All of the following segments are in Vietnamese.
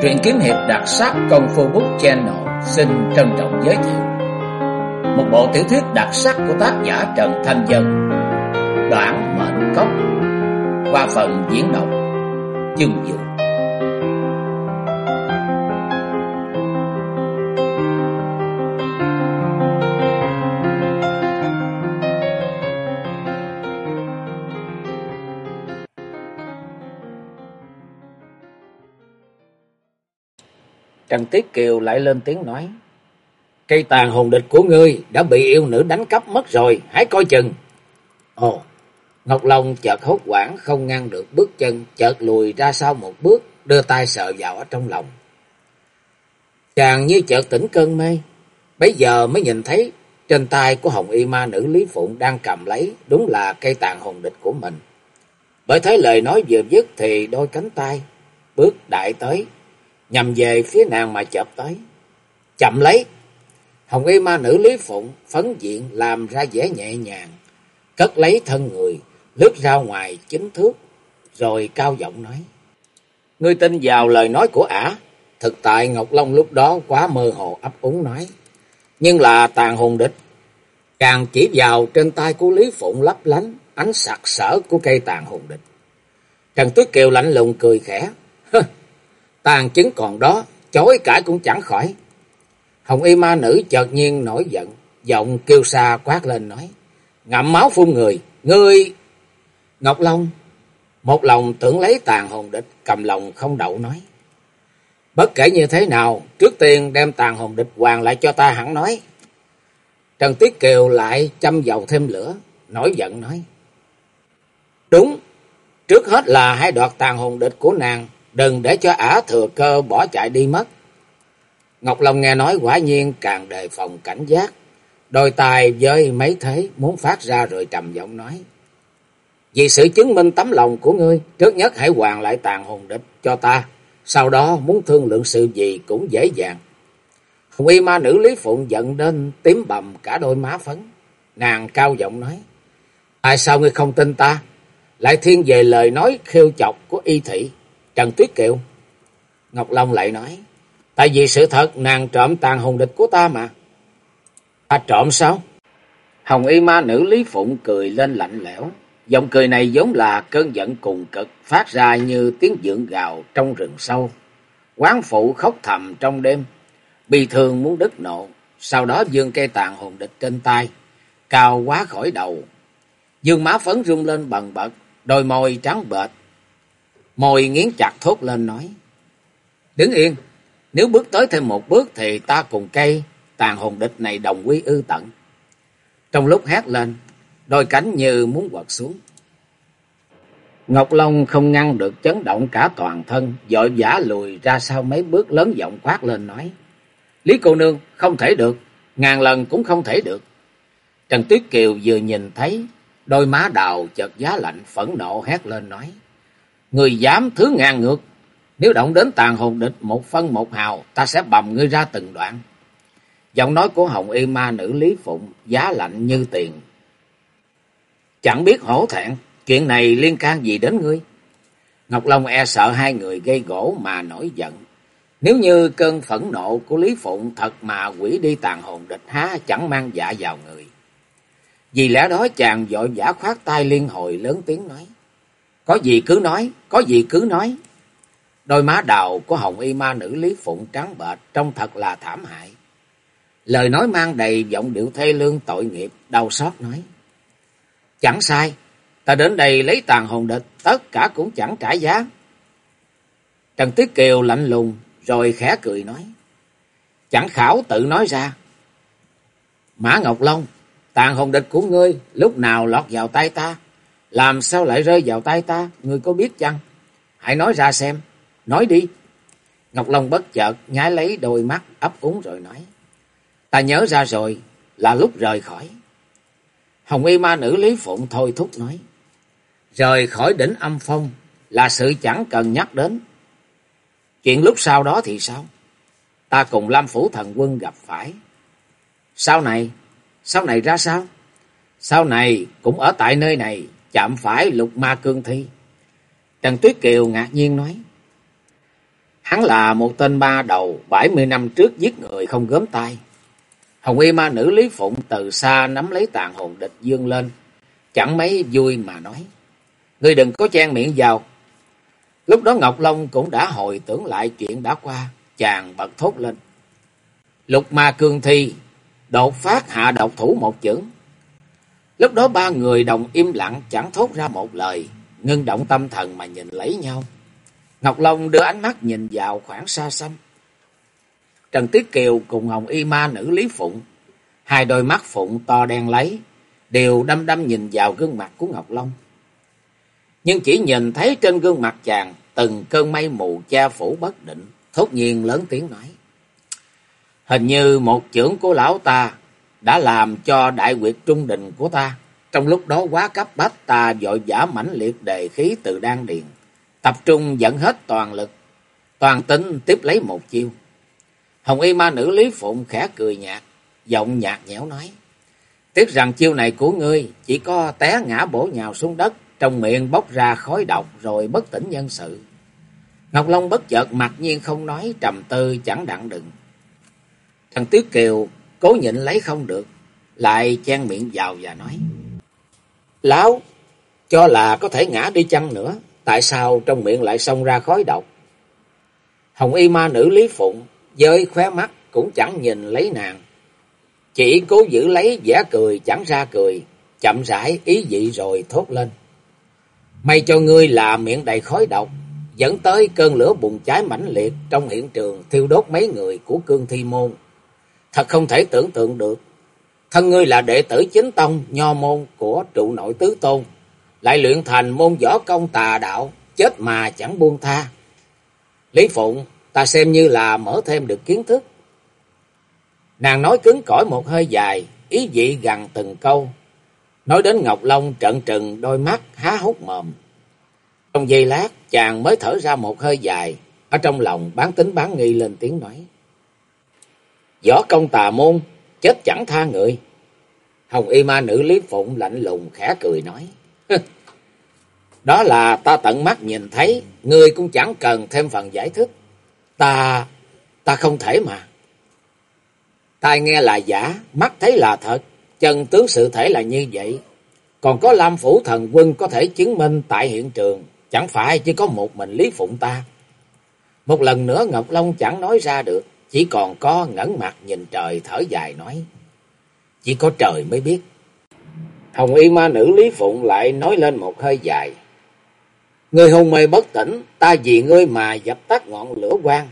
Truyện kiếm hiệp đặc sắc Công Phu Book Channel xin trân trọng giới thiệu một bộ tiểu thuyết đặc sắc của tác giả Trần Thanh Dân, Đoạn Mệnh Cốc, qua phần diễn đọc Dương Dương. Trần Tiết Kiều lại lên tiếng nói: "Cây tàn hồn địch của ngươi đã bị yêu nữ đánh cắp mất rồi, hãy coi chừng." Ồ, Ngọc Long chợt hốt hoảng không ngăn được bước chân, chợt lùi ra sau một bước, đưa tay sờ vào ở trong lòng. Chàng như chợt tỉnh cơn mê, bấy giờ mới nhìn thấy trên tay của hồng y ma nữ Lý Phụng đang cầm lấy đúng là cây tàn hồn địch của mình. Bởi thấy lời nói vừa dứt thì đôi cánh tay bước đại tới, nhằm về phía nàng mà chộp tới. Chậm lấy! Hồng y ma nữ Lý Phụng phấn diện làm ra vẻ nhẹ nhàng, cất lấy thân người, lướt ra ngoài 9 thước, rồi cao giọng nói: "Ngươi tin vào lời nói của ả?" Thực tại Ngọc Long lúc đó quá mơ hồ ấp úng nói: "Nhưng là tàn hồn địch." Càng chỉ vào trên tay của Lý Phụng lấp lánh ánh sặc sỡ của cây tàn hồn địch. Trần Tuyết Kiều lạnh lùng cười khẽ: "Tàn chứng còn đó, chối cãi cũng chẳng khỏi." Hồng y ma nữ chợt nhiên nổi giận, giọng kêu xa quát lên nói: "Ngậm máu phun người, ngươi!" Ngọc Long một lòng tưởng lấy tàn hồn địch, cầm lòng không đậu nói: "Bất kể như thế nào, trước tiên đem tàn hồn địch hoàn lại cho ta hẳn nói." Trần Tiết Kiều lại châm dầu thêm lửa, nổi giận nói: "Đúng, trước hết là hãy đoạt tàn hồn địch của nàng, đừng để cho ả thừa cơ bỏ chạy đi mất." Ngọc Long nghe nói quả nhiên càng đề phòng cảnh giác, đôi tay với mấy thế muốn phát ra rồi trầm giọng nói: "Vì sự chứng minh tấm lòng của ngươi, trước nhất hãy hoàn lại tàn hồn địch cho ta, sau đó muốn thương lượng sự gì cũng dễ dàng." Hồng y ma nữ Lý Phụng giận đến tím bầm cả đôi má phấn, nàng cao giọng nói: "Tại sao ngươi không tin ta, lại thiên về lời nói khiêu chọc của y thị Trần Tuyết Kiều?" Ngọc Long lại nói: "Tại vì sự thật nàng trộm tàn hồn địch của ta mà." "Ta trộm sao?" Hồng y ma nữ Lý Phụng cười lên lạnh lẽo, giọng cười này vốn là cơn giận cùng cực, phát ra như tiếng vượn gào trong rừng sâu. Quán phụ khóc thầm trong đêm, bi thương muốn đứt nộ, sau đó giương cây tàn hồn địch trên tay, cao quá khỏi đầu. Dương má phấn rung lên bần bật, đôi môi trắng bệch, môi nghiến chặt thốt lên nói: "Đứng yên, nếu bước tới thêm một bước thì ta cùng cây tàn hồn địch này đồng quy ư tận." Trong lúc hét lên, đôi cánh như muốn quật xuống. Ngọc Long không ngăn được chấn động cả toàn thân, vội vã lùi ra sau mấy bước, lớn giọng quát lên nói: "Lý cô nương, không thể được, ngàn lần cũng không thể được." Trần Tuyết Kiều vừa nhìn thấy, đôi má đào chợt giá lạnh, phẫn nộ hét lên nói: "Người dám thứ ngang ngược, nếu động đến tàn hồn địch một phân một hào, ta sẽ bầm ngươi ra từng đoạn." Giọng nói của hồng y ma nữ Lý Phụng giá lạnh như tiền. "Chẳng biết hổ thẹn, chuyện này liên can gì đến ngươi?" Ngọc Long e sợ hai người gây gổ mà nổi giận. Nếu như cơn phẫn nộ của Lý Phụng thật mà quỷ đi tàn hồn địch, há chẳng mang dạ vào người. Vì lẽ đó chàng vội vã khoát tay liên hồi, lớn tiếng nói: "Có gì cứ nói, có gì cứ nói." Đôi má đào của hồng y ma nữ Lý Phụng trắng bệch, trông thật là thảm hại. Lời nói mang đầy giọng điệu thê lương tội nghiệp, đau xót nói: "Chẳng sai, ta đến đây lấy tàn hồn địch, tất cả cũng chẳng trả giá." Trần Tuyết Kiều lạnh lùng rồi khẽ cười nói: "Chẳng khảo tự nói ra." "Mã Ngọc Long, tàn hồn địch của ngươi lúc nào lọt vào tay ta, làm sao lại rơi vào tay ta, ngươi có biết chăng? Hãy nói ra xem, nói đi." Ngọc Long bất chợt nháy lấy đôi mắt ấp úng rồi nói: "Ta nhớ ra rồi, là lúc rời khỏi." Hồng y ma nữ Lý Phụng thôi thúc nói: "Rời khỏi đỉnh âm phong là sự chẳng cần nhắc đến. Chuyện lúc sau đó thì sao? Ta cùng Lam Phủ thần quân gặp phải. Sau này ra sao? Sau này cũng ở tại nơi này chạm phải lục ma cương thi." Trần Tuyết Kiều ngạc nhiên nói: Hắn là một tên ma đầu 70 năm trước giết người không gớm tay. Hồng y ma nữ Lý Phụng từ xa nắm lấy tàn hồn địch dương lên, chẳng mấy vui mà nói: "Ngươi đừng có chen miệng vào." Lúc đó Ngọc Long cũng đã hồi tưởng lại chuyện đã qua, chàng bật thốt lên: "Lục ma cương thi, đột phát hạ độc thủ một chưởng." Lúc đó ba người đồng im lặng, chẳng thốt ra một lời, ngưng động tâm thần mà nhìn lấy nhau. Ngọc Long đưa ánh mắt nhìn vào khoảng xa xăm. Trần Tiết Kiều cùng Hồng y ma nữ Lý Phụng, hai đôi mắt phụng to đen lấy, đều đăm đăm nhìn vào gương mặt của Ngọc Long. Nhưng chỉ nhìn thấy trên gương mặt chàng từng cơn mây mù che phủ bất định, thốt nhiên lớn tiếng nói: "Hình như một chưởng của lão ta đã làm cho đại quyệt trung đình của ta trong lúc đó quá cấp bách, ta vội vã mãnh liệt đề khí từ đan điền, tập trung dẫn hết toàn lực, toàn tính tiếp lấy một chiêu." Hồng y ma nữ Lý Phụng khẽ cười nhạt, giọng nhạt nhẽo nói: "Tiếc rằng chiêu này của ngươi chỉ có té ngã bổ nhào xuống đất, trong miệng bốc ra khói độc rồi bất tỉnh nhân sự." Ngọc Long bất chợt mặc nhiên không nói, trầm tư chẳng đặng đừng. Trần Tiết Kiều cố nhịn lấy không được, lại chen miệng vào và nói: "Lão cho là có thể ngã đi chăng nữa, tại sao trong miệng lại xông ra khói độc?" Hồng y ma nữ Lý Phụng với khóe mắt cũng chẳng nhìn lấy nàng, chỉ cố giữ lấy vẻ cười chẳng ra cười, chậm rãi ý dị rồi thốt lên: "May cho ngươi là miệng đầy khói độc, dẫn tới cơn lửa bùng cháy mãnh liệt trong hiện trường, thiêu đốt mấy người của Cương Thi môn. Thật không thể tưởng tượng được, thân ngươi là đệ tử chính tông nho môn của trụ nội tứ tôn, lại luyện thành môn võ công tà đạo, chết mà chẳng buông tha. Lý Phụng, ta xem như là mở thêm được kiến thức." Nàng nói cứng cỏi một hơi dài, ý vị gằn từng câu, nói đến Ngọc Long trợn trừng đôi mắt há hốc mồm. Trong giây lát chàng mới thở ra một hơi dài, ở trong lòng bán tính bán nghi lên tiếng nói: "Võ công tà môn, chết chẳng tha người." Hồng y ma nữ Lý Phụng lạnh lùng khẽ cười nói: "Đó là ta tận mắt nhìn thấy, ngươi cũng chẳng cần thêm phần giải thích. Ta không thể mà. Tai nghe là giả, mắt thấy là thật, chân tướng sự thể là như vậy. Còn có Lam Phủ thần quân có thể chứng minh tại hiện trường, chẳng phải chỉ có một mình Lý Phụng ta." Một lần nữa Ngọc Long chẳng nói ra được, chỉ còn có ngẩng mặt nhìn trời thở dài nói: "Chỉ có trời mới biết." Hồng y ma nữ Lý Phụng lại nói lên một hơi dài: "Ngươi hôn mê bất tỉnh, ta vì ngươi mà dập tắt ngọn lửa quang.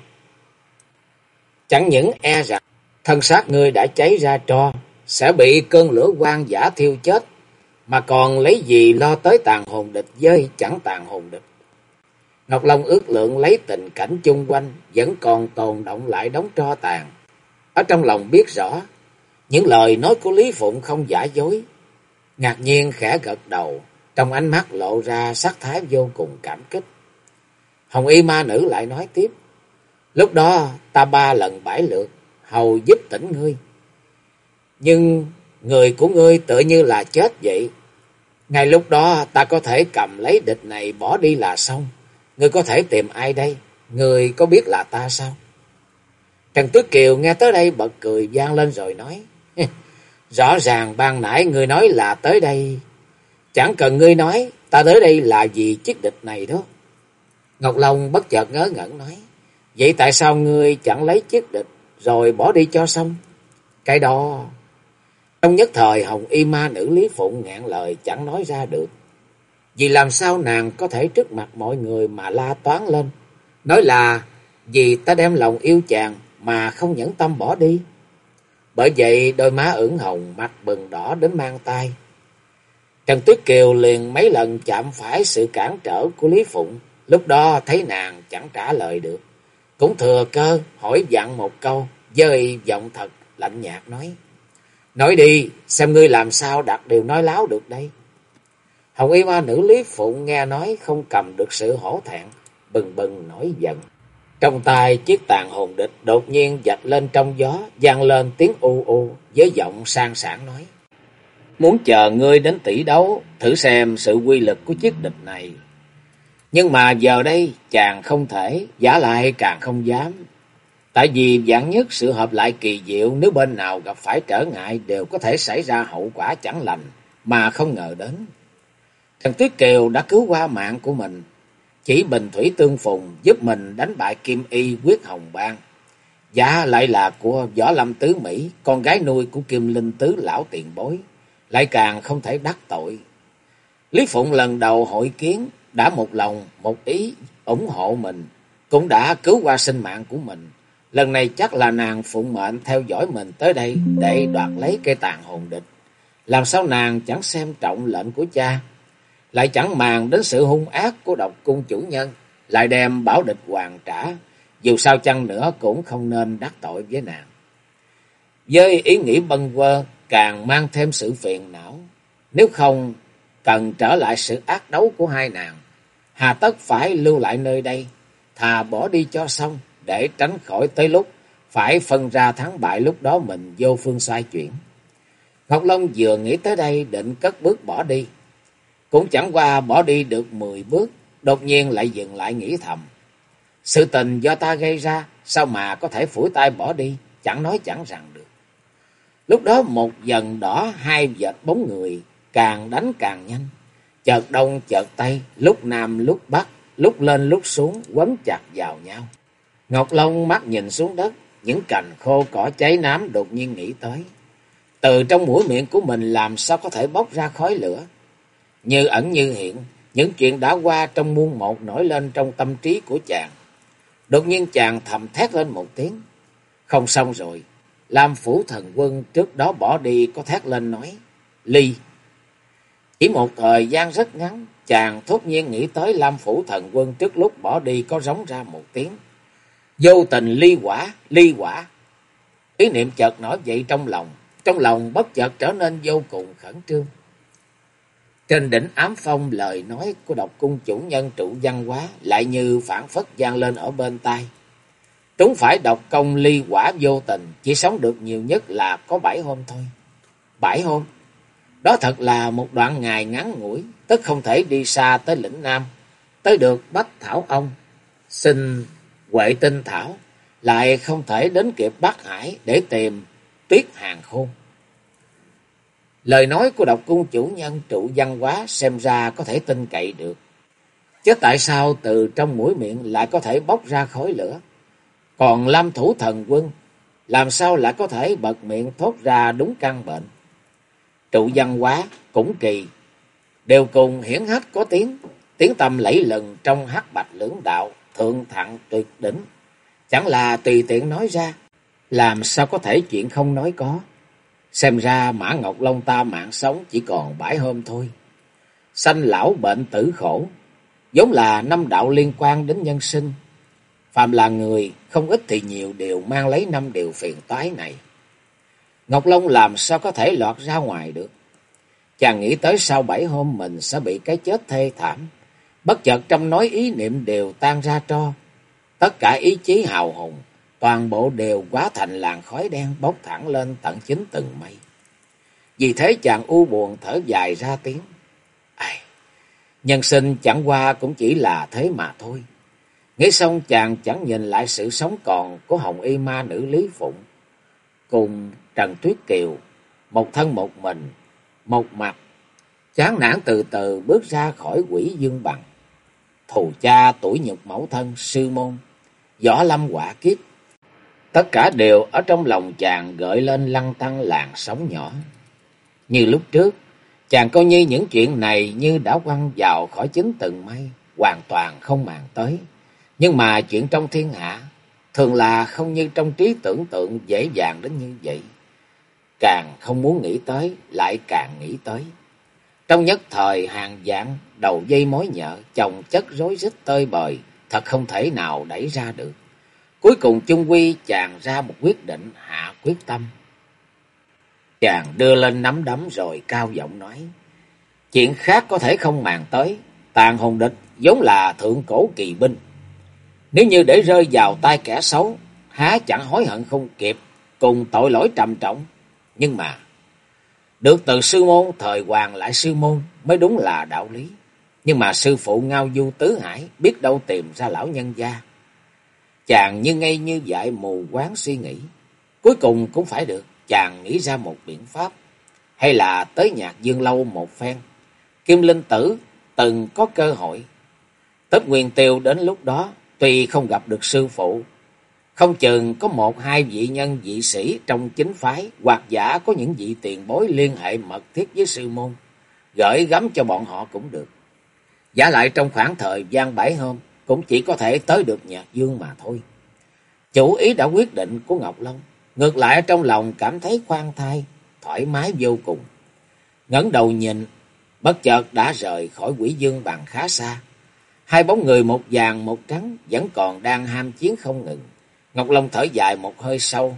Chẳng những e rằng thân xác ngươi đã cháy ra tro, sẽ bị cơn lửa quang giả thiêu chết, mà còn lấy gì lo tới tàn hồn địch với chẳng tàn hồn địch." Ngọc Long ước lượng lấy tình cảnh chung quanh vẫn còn tồn động lại đống tro tàn, ở trong lòng biết rõ những lời nói của Lý Phụng không giả dối, ngạc nhiên khẽ gật đầu, trong ánh mắt lộ ra sắc thái vô cùng cảm kích. Hồng y ma nữ lại nói tiếp: "Lúc đó ta 3 lần 7 lượt hầu giúp tỉnh ngươi, nhưng người của ngươi tựa như là chết vậy. Ngay lúc đó ta có thể cầm lấy địch này bỏ đi là xong. Ngươi có thể tìm ai đây? Ngươi có biết là ta sao?" Trần Tứ Kiều nghe tới đây bật cười vang lên rồi nói: "Rõ ràng ban nãy ngươi nói là tới đây. Chẳng cần ngươi nói, ta tới đây là vì chiếc địch này đó." Ngọc Long bất chợt ngớ ngẩn nói: "Vậy tại sao ngươi chẳng lấy chiếc địch rồi bỏ đi cho xong?" Cái đó... Trong nhất thời Hồng y ma nữ Lý Phụng nghẹn lời chẳng nói ra được. Vì làm sao nàng có thể trước mặt mọi người mà la toán lên, nói là vì ta đem lòng yêu chàng mà không nhẫn tâm bỏ đi. Bởi vậy đôi má ửng hồng, mặt bừng đỏ đến mang tai. Trần Tuyết Kiều liền mấy lần chạm phải sự cản trở của Lý Phụng, lúc đó thấy nàng chẳng trả lời được, cũng thừa cơ hỏi vặn một câu với giọng thật lạnh nhạt nói: "Nói đi, xem ngươi làm sao đặt điều nói láo được đây." Hồng y ma nữ Lý Phụng nghe nói không cầm được sự hổ thẹn, bừng bừng nổi giận. Trong tay chiếc tàn hồn địch đột nhiên vạch lên trong gió, vang lên tiếng u u với giọng sang sảng nói: "Muốn chờ ngươi đến tỷ đấu, thử xem sự quy lực của chiếc địch này. Nhưng mà giờ đây chàng không thể, vả lại càng không dám. Tại vì vạn nhất sự hợp lại kỳ diệu, nếu bên nào gặp phải trở ngại đều có thể xảy ra hậu quả chẳng lành mà không ngờ đến. Trần Tuyết Kiều đã cứu qua mạng của mình, chỉ bình thủy tương phùng giúp mình đánh bại Kim Y Quyết Hồng Bang. Dạ lại là của Võ Lâm Tứ Mỹ, con gái nuôi của Kim Linh Tứ lão tiền bối, lại càng không thể đắc tội. Lý Phụng lần đầu hội kiến đã một lòng một ý ủng hộ mình, cũng đã cứu qua sinh mạng của mình. Lần này chắc là nàng phụng mệnh theo dõi mình tới đây để đoạt lấy cây tàn hồn địch. Làm sao nàng chẳng xem trọng lệnh của cha, lại chẳng màng đến sự hung ác của Độc Cung chủ nhân, lại đem bảo địch hoàn trả. Dù sao chăng nữa cũng không nên đắc tội với nàng. Với ý nghĩ bâng quơ càng mang thêm sự phiền não. Nếu không cần trở lại sự ác đấu của hai nàng, hà tất phải lưu lại nơi đây, thà bỏ đi cho xong, để tránh khỏi tới lúc phải phân ra thắng bại, lúc đó mình vô phương xoay chuyển. Ngọc Long vừa nghĩ tới đây định cất bước bỏ đi, cũng chẳng qua bỏ đi được 10 bước, đột nhiên lại dừng lại nghĩ thầm. Sự tình do ta gây ra, sao mà có thể phủi tay bỏ đi, chẳng nói chẳng rằng được. Lúc đó một dần đỏ hai vệt bóng người, càng đánh càng nhanh, chợt đông chợt tây, lúc nam lúc bắc, lúc lên lúc xuống, quấn chặt vào nhau. Ngọc Long mắt nhìn xuống đất, những cành khô cỏ cháy nám đột nhiên nghĩ tới. Từ trong mũi miệng của mình làm sao có thể bốc ra khói lửa? Như ẩn như hiện, những chuyện đã qua trong muôn một nổi lên trong tâm trí của chàng. Đột nhiên chàng thầm thét lên một tiếng. Không xong rồi, Lam Phủ Thần Quân trước đó bỏ đi có thét lên nói, Ly. Chỉ một thời gian rất ngắn, chàng thốt nhiên nghĩ tới Lam Phủ Thần Quân trước lúc bỏ đi có rống ra một tiếng. Vô tình ly quả, ly quả. Ý niệm chợt nổi dậy trong lòng bất chợt trở nên vô cùng khẩn trương. Trên đỉnh ám phong lời nói của Độc Cung chủ nhân Trụ Văn Hóa lại như phảng phất vang lên ở bên tai. Trúng phải độc công ly quả vô tình, chỉ sống được nhiều nhất là có 7 hôm thôi. 7 hôm? Đó thật là một đoạn ngày ngắn ngủi, tức không thể đi xa tới lĩnh Nam, tới được Bách Thảo Ông, xin Huệ Tinh Thảo, lại không thể đến kịp Bắc Hải để tìm Tuyết Hàng Khôn. Lời nói của Độc Cung chủ nhân Trụ Văn Hóa xem ra có thể tin cậy được. Chứ tại sao từ trong mũi miệng lại có thể bốc ra khói lửa? Còn Lam Thủ Thần Quân làm sao lại có thể bật miệng thốt ra đúng căn bệnh? Trụ Văn Hóa cũng kỳ, đều cùng hiển hách có tiếng tăm lẫy lừng trong hắc bạch lưỡng đạo, thượng thặng tuyệt đỉnh. Chẳng là tùy tiện nói ra, làm sao có thể chuyện không nói có. Xem ra Mã Ngọc Long ta mạng sống chỉ còn 7 hôm thôi. Sanh lão bệnh tử khổ, vốn là 5 đạo liên quan đến nhân sinh. Phàm là người, không ít thì nhiều đều mang lấy 5 điều phiền toái này. Ngọc Long làm sao có thể lọt ra ngoài được? Chàng nghĩ tới sau 7 hôm mình sẽ bị cái chết thê thảm. Bất chợt trong nói ý niệm đều tan ra tro. Tất cả ý chí hào hùng, toàn bộ đều hóa thành làn khói đen bốc thẳng lên tận 9 tầng mây. Vì thế chàng u buồn thở dài ra tiếng. Ai, nhân sinh chẳng qua cũng chỉ là thế mà thôi. Nghĩ xong chàng chẳng nhìn lại sự sống còn của hồng y ma nữ Lý Phụng cùng Trần Tuyết Kiều, một thân một mình, một mặt, chán nản từ từ bước ra khỏi quỷ dương bằng. Thù cha tuổi nhục mẫu thân sư môn, võ lâm họa kiếp, tất cả đều ở trong lòng chàng gợi lên lăn tăn làn sóng nhỏ. Như lúc trước, chàng coi như những chuyện này như đã quăng vào khỏi 9 tầng mây, hoàn toàn không màng tới. Nhưng mà chuyện trong thiên hạ thường là không như trong trí tưởng tượng dễ dàng đến như vậy. Càng không muốn nghĩ tới, lại càng nghĩ tới. Trong nhất thời hàng vạn đầu dây mối nhợ, chồng chất rối rít tơi bời, thật không thể nào đẩy ra được. Cuối cùng chung quy chàng ra một quyết định, hạ quyết tâm. Chàng đưa lên nắm đấm rồi cao giọng nói. Chuyện khác có thể không màng tới, tàn hồn địch vốn là thượng cổ kỳ binh. Nếu như để rơi vào tay kẻ xấu, há chẳng hối hận không kịp, cùng tội lỗi trầm trọng. Nhưng mà, được từ sư môn, thời hoàng lại sư môn mới đúng là đạo lý. Nhưng mà sư phụ ngao du tứ hải biết đâu tìm ra lão nhân gia. Chàng như ngây như dại mù quáng suy nghĩ. Cuối cùng cũng phải được, chàng nghĩ ra một biện pháp. Hay là tới Nhạc Dương lâu một phen. Kim Linh Tử từng có cơ hội. Tết Nguyên Tiêu đến lúc đó, tuy không gặp được sư phụ, không chừng có một hai vị nhân vị sĩ trong chính phái, hoặc giả có những vị tiền bối liên hệ mật thiết với sư môn, gửi gắm cho bọn họ cũng được. Giả lại trong khoảng thời gian 7 hôm, cũng chỉ có thể tới được Nhạc Dương mà thôi. Chủ ý đã quyết định của Ngọc Long, ngược lại trong lòng cảm thấy khoan thai, thoải mái vô cùng. Ngẩng đầu nhìn, bất chợt đã rời khỏi Quỷ Dương Bằng khá xa. Hai bóng người một vàng một trắng vẫn còn đang ham chiến không ngừng. Ngọc Long thở dài một hơi sâu.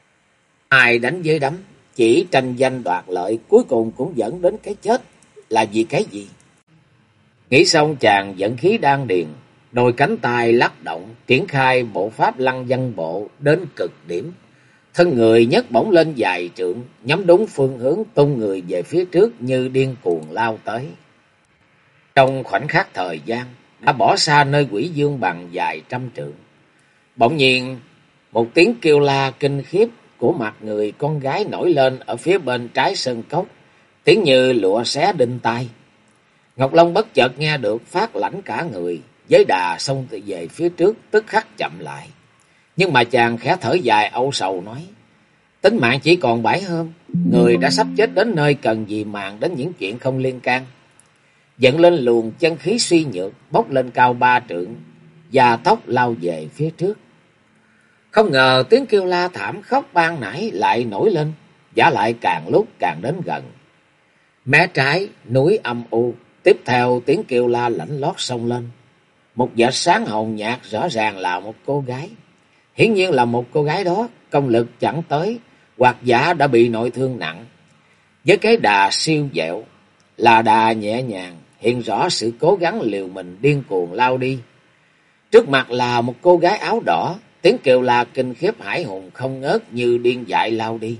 Ai đánh với đấm, chỉ tranh danh đoạt lợi, cuối cùng cũng dẫn đến cái chết. Là vì cái gì? Nghĩ xong chàng dẫn khí đan điền, đôi cánh tay lắc động, triển khai bộ pháp lăng vân bộ đến cực điểm. Thân người nhấc bổng lên dài trượng, nhắm đúng phương hướng tung người về phía trước như điên cuồng lao tới. Trong khoảnh khắc thời gian, đã bỏ xa nơi Quỷ Dương Bằng dài trăm trượng. Bỗng nhiên, một tiếng kêu la kinh khiếp của mặt người con gái nổi lên ở phía bên trái sơn cốc, tiếng như lụa xé đinh tai. Ngọc Long bất chợt nghe được, phát lãnh cả người, với đà xông về phía trước, tức khắc chậm lại. Nhưng mà chàng khẽ thở dài âu sầu nói, tính mạng chỉ còn 7 hôm, người đã sắp chết đến nơi, cần gì màng đến những chuyện không liên can. Dẫn lên luồng chân khí suy nhược, bốc lên cao 3 trượng, và tốc lao về phía trước. Không ngờ tiếng kêu la thảm khóc ban nãy lại nổi lên, giả lại càng lúc càng đến gần. Mé trái, núi âm u, tiếp theo tiếng kêu la lạnh lót xông lên. Một vệt sáng hồng nhạt rõ ràng là một cô gái. Hiển nhiên là một cô gái đó, công lực chẳng tới, hoặc giả đã bị nội thương nặng. Với cái đà siêu dẹo, là đà nhẹ nhàng, hiện rõ sự cố gắng liều mình điên cuồng lao đi. Trước mặt là một cô gái áo đỏ, tiếng kêu la kinh khiếp hải hùng không ngớt như điên dại lao đi.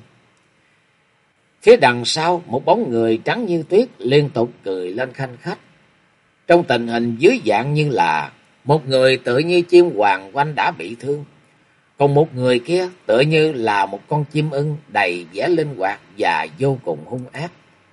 Phía đằng sau, một bóng người trắng như tuyết liên tục cười lên khanh khách. Trong tình hình dưới dạng như là một người tựa như chim hoàng oanh đã bị thương, còn một người kia tựa như là một con chim ưng đầy vẻ linh hoạt và vô cùng hung ác.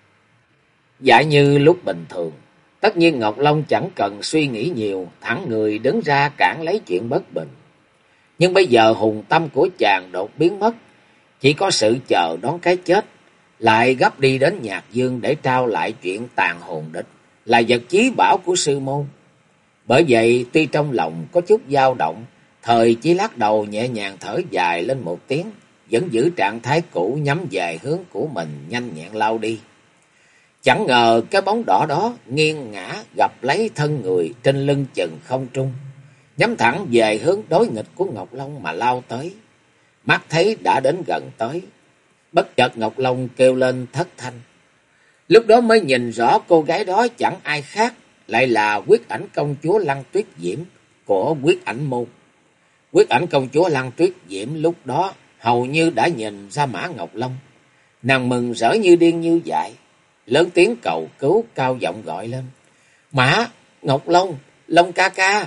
Giả như lúc bình thường, tất nhiên Ngọc Long chẳng cần suy nghĩ nhiều, thẳng người đứng ra cản lấy chuyện bất bình. Nhưng bây giờ hùng tâm của chàng đột biến mất, chỉ có sự chờ đón cái chết, lại gấp đi đến Nhạc Dương để trao lại chuyện tàn hồn địch, là vật chí bảo của sư môn. Bởi vậy tuy trong lòng có chút dao động, thời chỉ lắc đầu nhẹ nhàng thở dài lên một tiếng, vẫn giữ trạng thái cũ nhắm về hướng của mình nhanh nhẹn lao đi. Chẳng ngờ cái bóng đỏ đó nghiêng ngã gặp lấy thân người trên lưng chừng không trung, nhắm thẳng về hướng đối nghịch của Ngọc Long mà lao tới. Mắt thấy đã đến gần tới, bất chợt Ngọc Long kêu lên thất thanh. Lúc đó mới nhìn rõ cô gái đó chẳng ai khác, lại là Quyết Ảnh công chúa Lăng Tuyết Diễm của Quyết Ảnh môn. Quyết Ảnh công chúa Lăng Tuyết Diễm lúc đó hầu như đã nhìn ra Mã Ngọc Long. Nàng mừng rỡ như điên như dại, lớn tiếng cầu cứu, cao giọng gọi lên. Mã Ngọc Long, Long ca ca.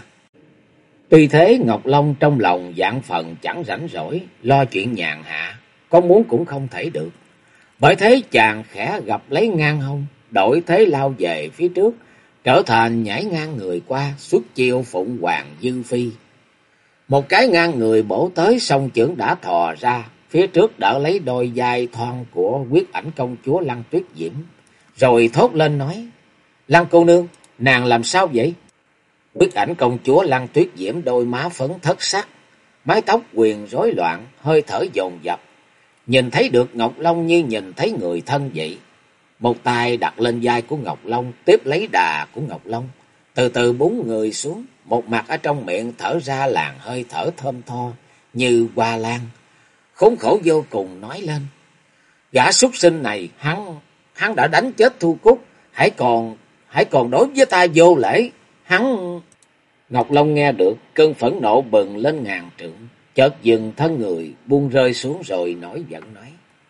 Tuy thế Ngọc Long trong lòng vạn phần chẳng rảnh rỗi lo chuyện nhàn hạ, có muốn cũng không thể được. Bởi thế chàng khẽ gặp lấy ngang hông, đổi thế lao về phía trước, trở thành nhảy ngang người qua, xuất chiêu Phụng Hoàng Dư Phi. Một cái ngang người bổ tới, song chưởng đã thò ra, phía trước đỡ lấy đôi vai thon của Quyết Ảnh công chúa Lăng Tuyết Diễm, rồi thốt lên nói, Lăng cô nương, nàng làm sao vậy? Quyết Ảnh công chúa Lăng Tuyết Diễm đôi má phấn thất sắc, mái tóc quyền rối loạn, hơi thở dồn dập, nhìn thấy được Ngọc Long như nhìn thấy người thân vậy. Một tay đặt lên vai của Ngọc Long, tiếp lấy đà của Ngọc Long, từ từ búng người xuống, một mặt ở trong miệng thở ra làn hơi thở thơm tho như hoa lan. Khốn khổ vô cùng nói lên, gã súc sinh này, hắn đã đánh chết Thu Cúc, hãy còn đối với ta vô lễ, hắn... Ngọc Long nghe được, cơn phẫn nộ bừng lên ngàn trượng, chợt dừng thân người, buông rơi xuống rồi nổi giận nói,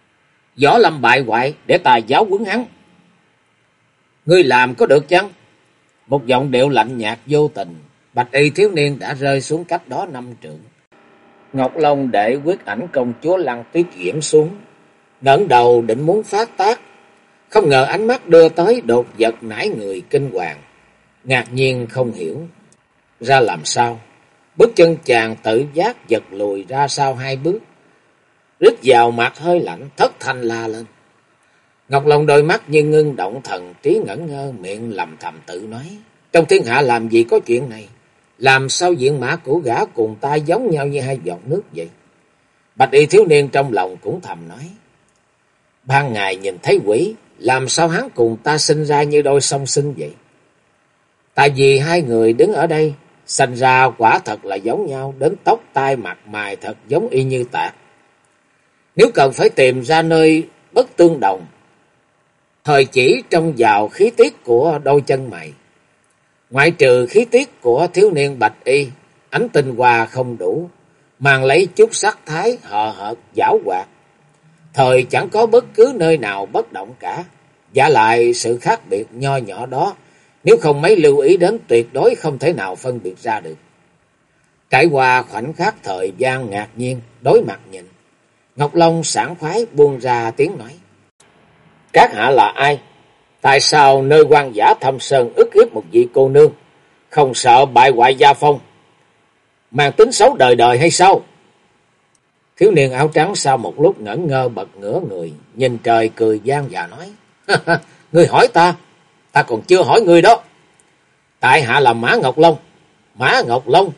Võ Lâm bại hoại, để ta giáo huấn hắn. Ngươi làm có được chăng? Một giọng điệu lạnh nhạt vô tình, bạch y thiếu niên đã rơi xuống cách đó 5 trượng. Ngọc Long để quyết ảnh công chúa Lăng Tuyết Diễm xuống, ngẩng đầu định muốn phát tác, không ngờ ánh mắt đưa tới đột giật nảy người kinh hoàng, ngạc nhiên không hiểu ra làm sao. Bước chân chàng tự giác giật lùi ra sau 2 bước, rít vào mặt hơi lạnh, thất thanh la lên. Ngọc Long đôi mắt như ngưng động, thần trí ngẩn ngơ, miệng lầm thầm tự nói: trong thiên hạ làm gì có chuyện này? Làm sao diện mã của gã cùng ta giống nhau như 2 giọt nước vậy? Bạch y thiếu niên trong lòng cũng thầm nói: ban ngày nhìn thấy quỷ, làm sao hắn cùng ta sinh ra như đôi song sinh vậy? Tại vì 2 người đứng ở đây, sinh ra quả thật là giống nhau, đến tóc tai mặt mày thật giống y như tạc. Nếu cần phải tìm ra nơi bất tương đồng, thời chỉ trông vào khí tiết của đôi chân mày. Ngoại trừ khí tiết của thiếu niên bạch y, ánh tinh hoa không đủ, mang lấy chút sắc thái hờ hợt giảo hoạt, thời chẳng có bất cứ nơi nào bất động cả. Giả lại sự khác biệt nho nhỏ đó, nếu không mấy lưu ý đến tuyệt đối không thể nào phân biệt ra được. Trải qua khoảnh khắc thời gian ngạc nhiên, đối mặt nhìn, Ngọc Long sảng khoái buông ra tiếng nói: các hạ là ai? Tại sao nơi hoang dã thâm sơn ức hiếp một vị cô nương, không sợ bại hoại gia phong, mang tính xấu đời đời hay sao? Thiếu niên áo trắng sau một lúc ngẩn ngơ bật ngửa người, nhìn trời cười gian và nói: ngươi hỏi ta, ta còn chưa hỏi ngươi đó. Tại hạ là Mã Ngọc Long. Mã Ngọc Long.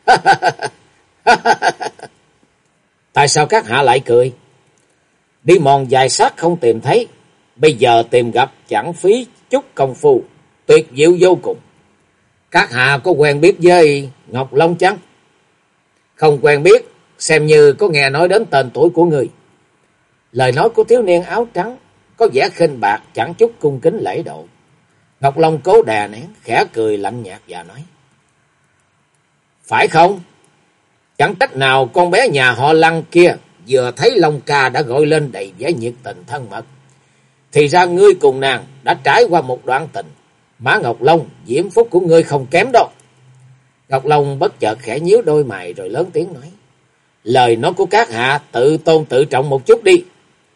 Tại sao các hạ lại cười? Đi mòn dài xác không tìm thấy, bây giờ tìm gặp chẳng phí chút công phu, tuyệt diệu vô cùng. Các hạ có quen biết với Ngọc Long chăng? Không quen biết, xem như có nghe nói đến tên tuổi của ngươi. Lời nói của thiếu niên áo trắng có vẻ khinh bạc, chẳng chút cung kính lễ độ. Ngọc Long cố đè nén, khẽ cười lạnh nhạt và nói: phải không? Chẳng trách nào con bé nhà họ Lăng kia vừa thấy Long ca đã gọi lên đầy vẻ nhiệt tình thân mật. Thì ra ngươi cùng nàng đã trải qua một đoạn tình. Mã Ngọc Long, diễm phúc của ngươi không kém đâu. Ngọc Long bất chợt khẽ nhíu đôi mày rồi lớn tiếng nói: lời nói của các hạ tự tôn tự trọng một chút đi.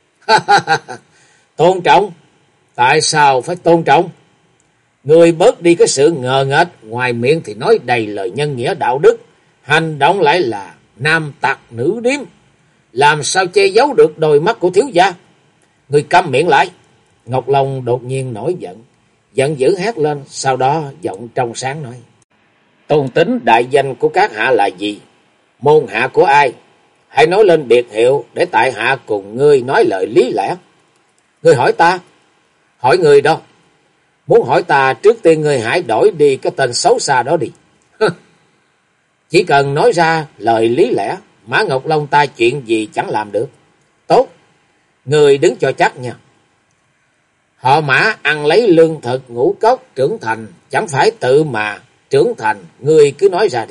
Tôn trọng? Tại sao phải tôn trọng? Ngươi bớt đi cái sự ngờ nghệch, ngoài miệng thì nói đầy lời nhân nghĩa đạo đức, hành động lại là nam tặc nữ điếm, làm sao che giấu được đôi mắt của thiếu gia? Ngươi câm miệng lại. Ngọc Long đột nhiên nổi giận, giận dữ hét lên, sau đó giọng trong sáng nói: tôn tính đại danh của các hạ là gì? Môn hạ của ai? Hãy nói lên biệt hiệu để tại hạ cùng ngươi nói lời lý lẽ. Ngươi hỏi ta? Hỏi ngươi đó. Muốn hỏi ta trước tiên ngươi hãy đổi đi cái tên xấu xa đó đi. Chỉ cần nói ra lời lý lẽ, Mã Ngọc Long ta chuyện gì chẳng làm được. Tốt, ngươi đứng cho chắc nha. Họ Mã ăn lấy lương thực ngũ cốc trưởng thành, chẳng phải tự mà trưởng thành, ngươi cứ nói ra đi.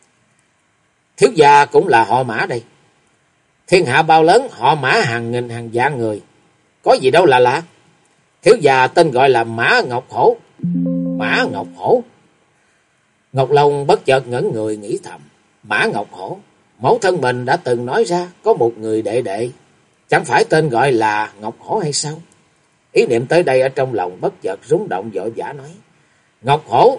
Thiếu gia cũng là họ Mã đây. Thiên hạ bao lớn, họ Mã hàng nghìn hàng vạn người, có gì đâu là lạ. Thiếu gia tên gọi là Mã Ngọc Hổ. Mã Ngọc Hổ? Ngọc Long bất chợt ngẩn người nghĩ thầm: Mã Ngọc Hổ, mẫu thân mình đã từng nói ra có một người đệ đệ, chẳng phải tên gọi là Ngọc Hổ hay sao? Ý niệm tới đây ở trong lòng bất chợt rung động, vội vã nói: Ngọc Hổ,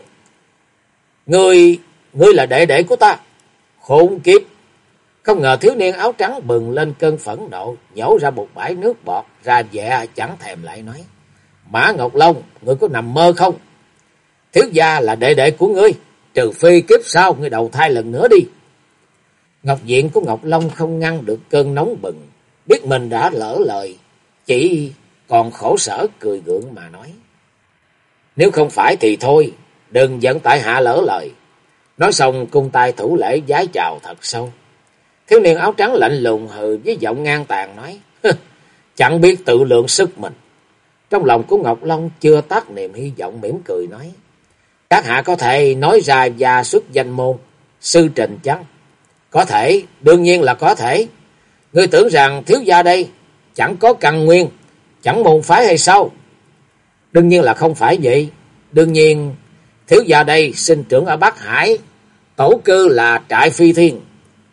ngươi là đệ đệ của ta? Khốn kiếp! Không ngờ thiếu niên áo trắng bừng lên cơn phẫn nộ, nhổ ra một bãi nước bọt, ra vẻ chẳng thèm lại nói: Mã Ngọc Long, ngươi có nằm mơ không? Thiếu gia là đệ đệ của ngươi, trừ phi kiếp sau ngươi đầu thai lần nữa đi. Ngọc diện của Ngọc Long không ngăn được cơn nóng bừng, biết mình đã lỡ lời, chỉ còn khổ sở cười gượng mà nói: nếu không phải thì thôi, đừng giận tại hạ lỡ lời. Nói xong cung tay thủ lễ vái chào thật sâu. Thiếu niên áo trắng lạnh lùng hừ với giọng ngang tàn nói: chẳng biết tự lượng sức mình. Trong lòng của Ngọc Long chưa tắt niềm hy vọng, mỉm cười nói: các hạ có thể nói ra gia xuất danh môn sư trình chăng? Có thể, đương nhiên là có thể. Ngươi tưởng rằng thiếu gia đây chẳng có căn nguyên, chẳng môn phái hay sao? Đương nhiên là không phải vậy. Đương nhiên Thiếu gia đây sinh trưởng ở Bắc Hải, tổ cư là trại Phi Thiên.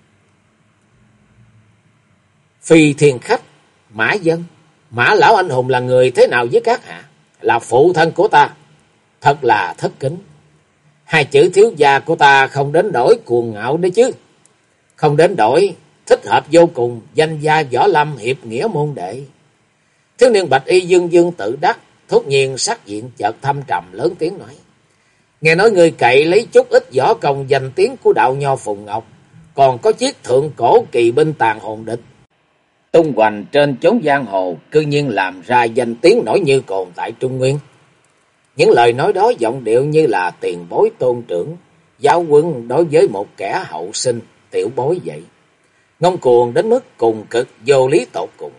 Phi Thiên khách, Mã Dân. Mã lão anh hùng là người thế nào với các hạ? Là phụ thân của ta. Thật là thất kính. Hai chữ thiếu gia của ta không đến đổi cuồng ngạo đấy chứ. Không đến đổi, thích hợp vô cùng, danh gia võ lâm hiệp nghĩa môn đệ. Thiếu niên bạch y dương dương tự đắc, thốt nhiên sắc diện chợt thâm trầm lớn tiếng nói. Nghe nói ngươi cậy lấy chút ít võ công danh tiếng của đạo nho Phùng Ngọc, còn có chiếc thượng cổ kỳ binh tàn hồn địch tung hoành trên chốn giang hồ, cư nhiên làm ra danh tiếng nổi như cồn tại Trung Nguyên. Những lời nói đó giọng điệu như là tiền bối tôn trưởng, giáo huấn đối với một kẻ hậu sinh, tiểu bối vậy. Ngông cuồng đến mức cùng cực, vô lý tột cùng.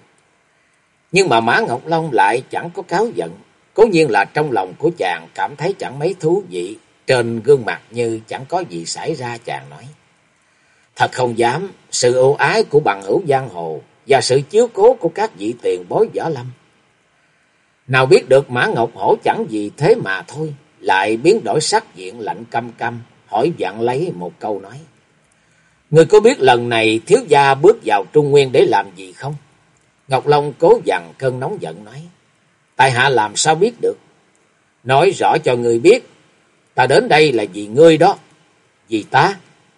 Nhưng mà Mã Ngọc Long lại chẳng có cáu giận. Cố nhiên là trong lòng của chàng cảm thấy chẳng mấy thú vị. Trên gương mặt như chẳng có gì xảy ra, chàng nói. Thật không dám, sự ưu ái của bằng hữu giang hồ và sự chiếu cố của các vị tiền bối võ lâm. Nào biết được Mã Ngọc Hổ chẳng gì thế mà thôi, lại biến đổi sắc diện lạnh căm căm, hỏi vặn lấy một câu nói. Người có biết lần này thiếu gia bước vào Trung Nguyên để làm gì không? Ngọc Long cố dằn cơn nóng giận nói. Tại hạ làm sao biết được? Nói rõ cho người biết, ta đến đây là vì ngươi đó. Vì ta?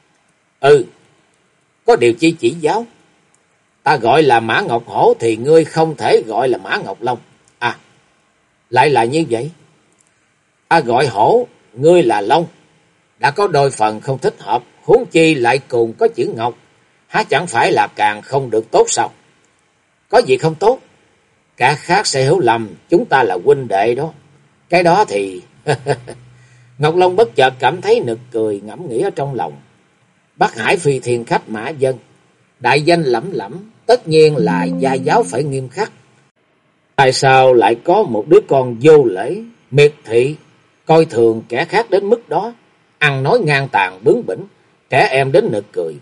Ừ, có điều chi chỉ giáo? Ta gọi là Mã Ngọc Hổ thì ngươi không thể gọi là Mã Ngọc Long. À, lại là như vậy. Ta gọi Hổ, ngươi là Long. Đã có đôi phần không thích hợp, huống chi lại cùng có chữ Ngọc. Há chẳng phải là càng không được tốt sao? Có gì không tốt? Cả khác sẽ hiểu lầm chúng ta là huynh đệ đó. Cái đó thì... Ngọc Long bất chợt cảm thấy nực cười, ngẫm nghĩ ở trong lòng. Bắc Hải Phi Thiên khách Mã Dân, đại danh lẫm lẫm, tất nhiên là gia giáo phải nghiêm khắc. Tại sao lại có một đứa con vô lễ, miệt thị, coi thường kẻ khác đến mức đó, ăn nói ngang tàn bướng bỉnh, trẻ em đến nực cười.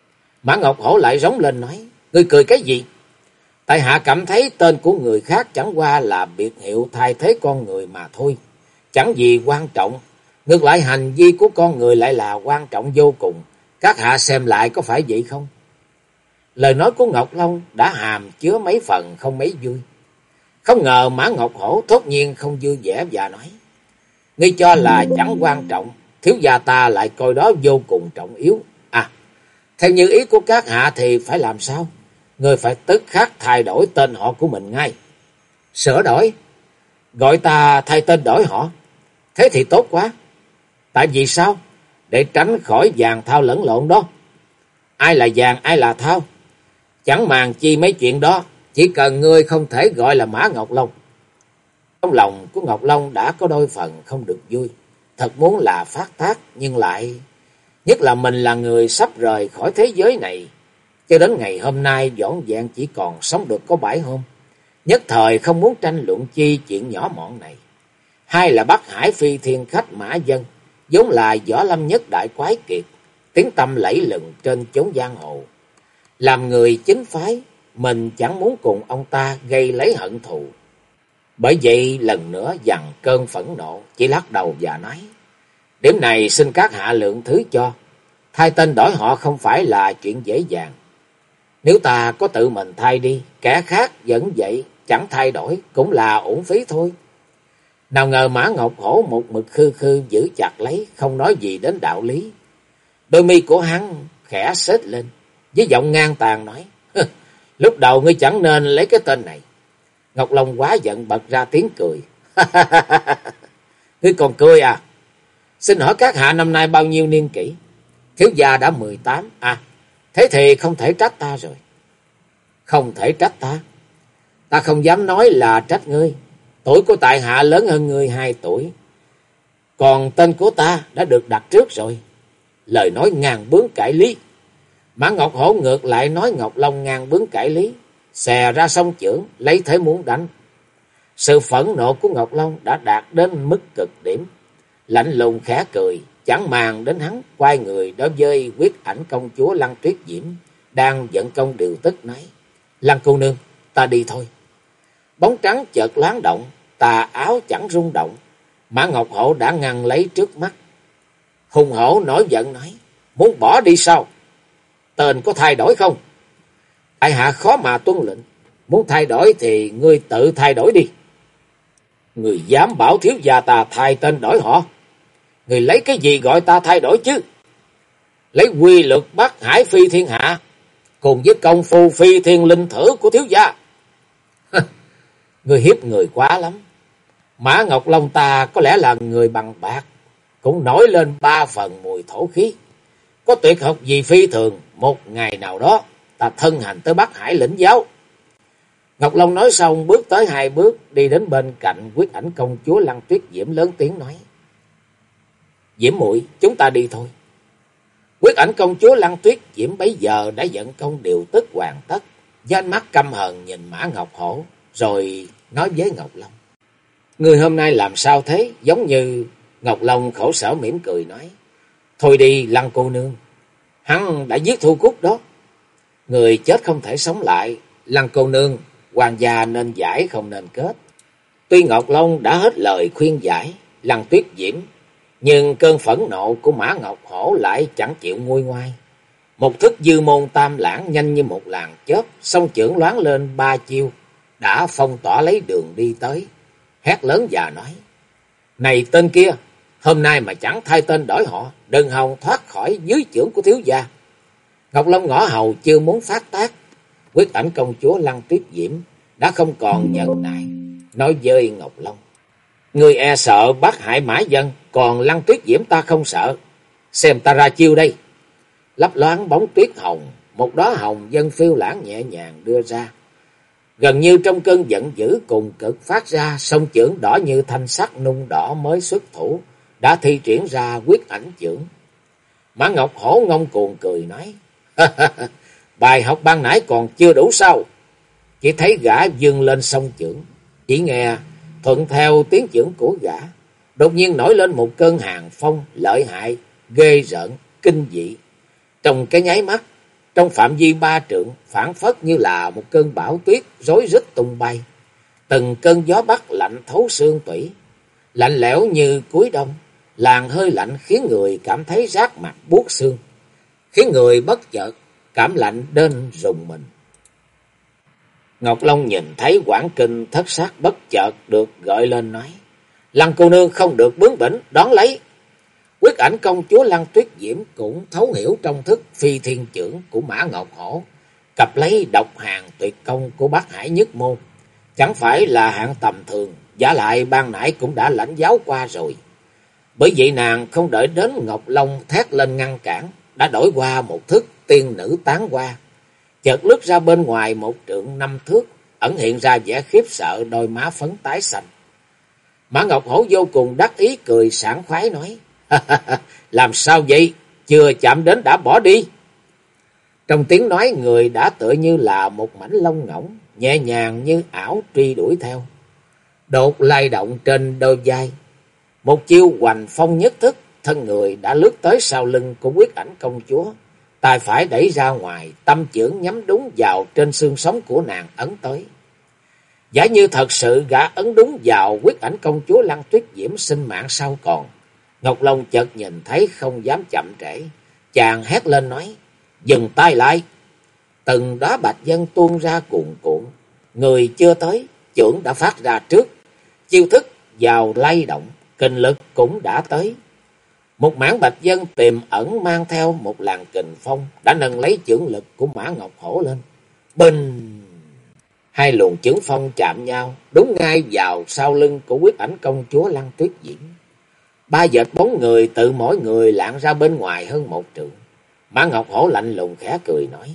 Mã Ngọc Hổ lại rống lên nói, ngươi cười cái gì? Tại hạ cảm thấy tên của người khác chẳng qua là biệt hiệu thay thế con người mà thôi, chẳng gì quan trọng. Ngược lại hành vi của con người lại là quan trọng vô cùng. Các hạ xem lại có phải vậy không? Lời nói của Ngọc Long đã hàm chứa mấy phần không mấy vui. Không ngờ Mã Ngọc Hổ thốt nhiên không vui vẻ và nói. Ngươi cho là chẳng quan trọng, thiếu gia ta lại coi đó vô cùng trọng yếu. À, theo như ý của các hạ thì phải làm sao? Ngươi phải tức khắc thay đổi tên họ của mình ngay. Sửa đổi? Gọi ta thay tên đổi họ? Thế thì tốt quá. Tại vì sao? Để tránh khỏi Vàng Thao lẫn lộn đó. Ai là Vàng, ai là Thao? Chẳng màng chi mấy chuyện đó. Chỉ cần ngươi không thể gọi là Mã Ngọc Long. Trong lòng của Ngọc Long đã có đôi phần không được vui. Thật muốn là phát tác, nhưng lại... Nhất là mình là người sắp rời khỏi thế giới này. Cho đến ngày hôm nay vỏn vẹn chỉ còn sống được có 7 hôm. Nhất thời không muốn tranh luận chi chuyện nhỏ mọn này. Hai là Bắc Hải Phi Thiên khách Mã Dân, vốn là võ lâm nhất đại quái kiệt, tiếng tăm lẫy lừng trên chốn giang hồ. Làm người chính phái, mình chẳng muốn cùng ông ta gây lấy hận thù. Bởi vậy lần nữa dằn cơn phẫn nộ, chỉ lắc đầu và nói. Điểm này xin các hạ lượng thứ cho. Thay tên đổi họ không phải là chuyện dễ dàng. Nếu ta có tự mình thay đi, kẻ khác vẫn vậy, chẳng thay đổi, cũng là uổng phí thôi. Nào ngờ Mã Ngọc Hổ một mực khư khư giữ chặt lấy, không nói gì đến đạo lý. Đôi mi của hắn khẽ xếch lên, với giọng ngang tàn nói. Lúc đầu ngươi chẳng nên lấy cái tên này. Ngọc Long quá giận bật ra tiếng cười. Ngươi còn cười à? Xin hỏi các hạ năm nay bao nhiêu niên kỷ? Thiếu gia đã 18. À, thế thì không thể trách ta rồi. Không thể trách ta? Ta không dám nói là trách ngươi. Tuổi của tại hạ lớn hơn ngươi 2 tuổi. Còn tên của ta đã được đặt trước rồi. Lời nói ngang bướng cãi lý. Mã Ngọc Hổ ngược lại nói Ngọc Long ngang bướng cãi lý. Xè ra song chưởng, lấy thế muốn đánh. Sự phẫn nộ của Ngọc Long đã đạt đến mức cực điểm. Lạnh lùng khẽ cười, chẳng màng đến hắn, quay người đối với Quyết Ảnh công chúa Lăng Tuyết Diễm, đang giận công điều tức nói. Lăng cô nương, ta đi thôi. Bóng trắng chợt loáng động, tà áo chẳng rung động. Mã Ngọc Hổ đã ngăn lấy trước mắt. Hùng hổ nổi giận nói, muốn bỏ đi sao? Tên có thay đổi không? Tại hạ khó mà tuân lệnh, muốn thay đổi thì ngươi tự thay đổi đi. Người dám bảo thiếu gia ta thay tên đổi họ? Người lấy cái gì gọi ta thay đổi chứ? Lấy quy luật Bắc Hải phi thiên hạ, cùng với công phu phi thiên linh thử của thiếu gia. Người hiếp người quá lắm. Mã Ngọc Long ta có lẽ là người bằng bạc, cũng nổi lên 3 phần mùi thổ khí. Có tuyệt học gì phi thường, một ngày nào đó ta thân hành tới Bắc Hải lĩnh giáo. Ngọc Long nói xong bước tới 2 bước, đi đến bên cạnh Quyết Ảnh công chúa Lăng Tuyết Diễm lớn tiếng nói, Diễm muội, chúng ta đi thôi. Quyết Ảnh công chúa Lăng Tuyết Diễm bấy giờ đã vận công điều tức hoàn tất, với ánh mắt căm hờn nhìn Mã Ngọc Hổ, rồi nói với Ngọc Long, người hôm nay làm sao thế? Giống như... Ngọc Long khổ sở mỉm cười nói, thôi đi Lăng cô nương, hắn đã giết Thu Cúc đó. Người chết không thể sống lại, Lăng cô nương, hoàng gia nên giải không nên kết. Tuy Ngọc Long đã hết lời khuyên giải Lăng Tuyết Diễm, nhưng cơn phẫn nộ của Mã Ngọc Hổ lại chẳng chịu nguôi ngoai. Một thức dư môn tam lãng nhanh như một làn chớp, song chưởng loáng lên 3 chiêu, đã phong tỏa lấy đường đi tới, hét lớn và nói, này tên kia, hôm nay mà chẳng thay tên đổi họ, đừng hòng thoát khỏi dưới chưởng của thiếu gia. Ngọc Long ngõ hầu chưa muốn phát tác, Quyết Ảnh công chúa Lăng Tuyết Diễm đã không còn nhẫn nại, nói với Ngọc Long, người e sợ Bắc Hải mã dân, còn Lăng Tuyết Diễm ta không sợ, xem ta ra chiêu đây. Lấp loáng bóng tuyết hồng, một đóa hồng dân phiêu lãng nhẹ nhàng đưa ra, gần như trong cơn giận dữ cùng cực phát ra, song chưởng đỏ như thanh sắt nung đỏ mới xuất thủ, đã thi triển ra Quyết Ảnh chưởng. Mã Ngọc Hổ ngông cuồng cười nói, bài học ban nãy còn chưa đủ sao? Chỉ thấy gã vươn lên song chưởng, chỉ nghe thuận theo tiếng chưởng của gã, đột nhiên nổi lên một cơn hàn phong lợi hại, ghê rợn, kinh dị. Trong cái nháy mắt, trong phạm vi 3 trượng, phảng phất như là một cơn bão tuyết rối rít tung bay. Từng cơn gió bắc lạnh thấu xương tủy, lạnh lẽo như cuối đông, làn hơi lạnh khiến người cảm thấy rát mặt buốt xương, khiến người bất chợt cảm lạnh đến rùng mình. Ngọc Long nhìn thấy Quảng Kinh thất sắc bất chợt được gợi lên nói, Lăng cô nương không được bướng bỉnh, đón lấy. Quyết Ảnh công chúa Lăng Tuyết Diễm cũng thấu hiểu trong thức phi thiên chưởng của Mã Ngọc Hổ, cặp lấy độc hàn tuyệt công của Bắc Hải nhất môn, chẳng phải là hạng tầm thường, giả lại ban nãy cũng đã lãnh giáo qua rồi. Bởi vậy nàng không đợi đến Ngọc Long thét lên ngăn cản, đã đổi qua một thức tiên nữ tán hoa, chợt lướt ra bên ngoài 1 trượng 5 thước, ẩn hiện ra vẻ khiếp sợ, đôi má phấn tái xanh. Mã Ngọc Hổ vô cùng đắc ý cười sảng khoái nói, làm sao vậy? Chưa chạm đến đã bỏ đi. Trong tiếng nói người đã tựa như là một mảnh lông ngỗng, nhẹ nhàng như ảo truy đuổi theo, đột lay động trên đôi vai. Một chiêu hoành phong nhất thức, thân người đã lướt tới sau lưng của Quyết Ảnh công chúa, tay phải đẩy ra ngoài, tâm chưởng nhắm đúng vào trên xương sống của nàng ấn tới. Giả như thật sự gã ấn đúng vào Quyết Ảnh công chúa Lăng Tuyết Diễm sinh mạng sau còn. Ngọc Long chợt nhìn thấy không dám chậm trễ, chàng hét lên nói, dừng tay lại. Từng đóa bạch vân tuôn ra cuồn cuộn, người chưa tới, chưởng đã phát ra trước, chiêu thức vào lay động, kình lực cũng đã tới. Một mảng bạch vân tiềm ẩn mang theo một làn kình phong đã nâng lấy chưởng lực của Mã Ngọc Hổ lên. Bình! 2 luồng chưởng phong chạm nhau, đúng ngay vào sau lưng của Quyết Ảnh công chúa Lăng Tuyết Diễm. 3 vệt bóng người tự mỗi người lạng ra bên ngoài hơn 1 trượng. Mã Ngọc Hổ lạnh lùng khẽ cười nói,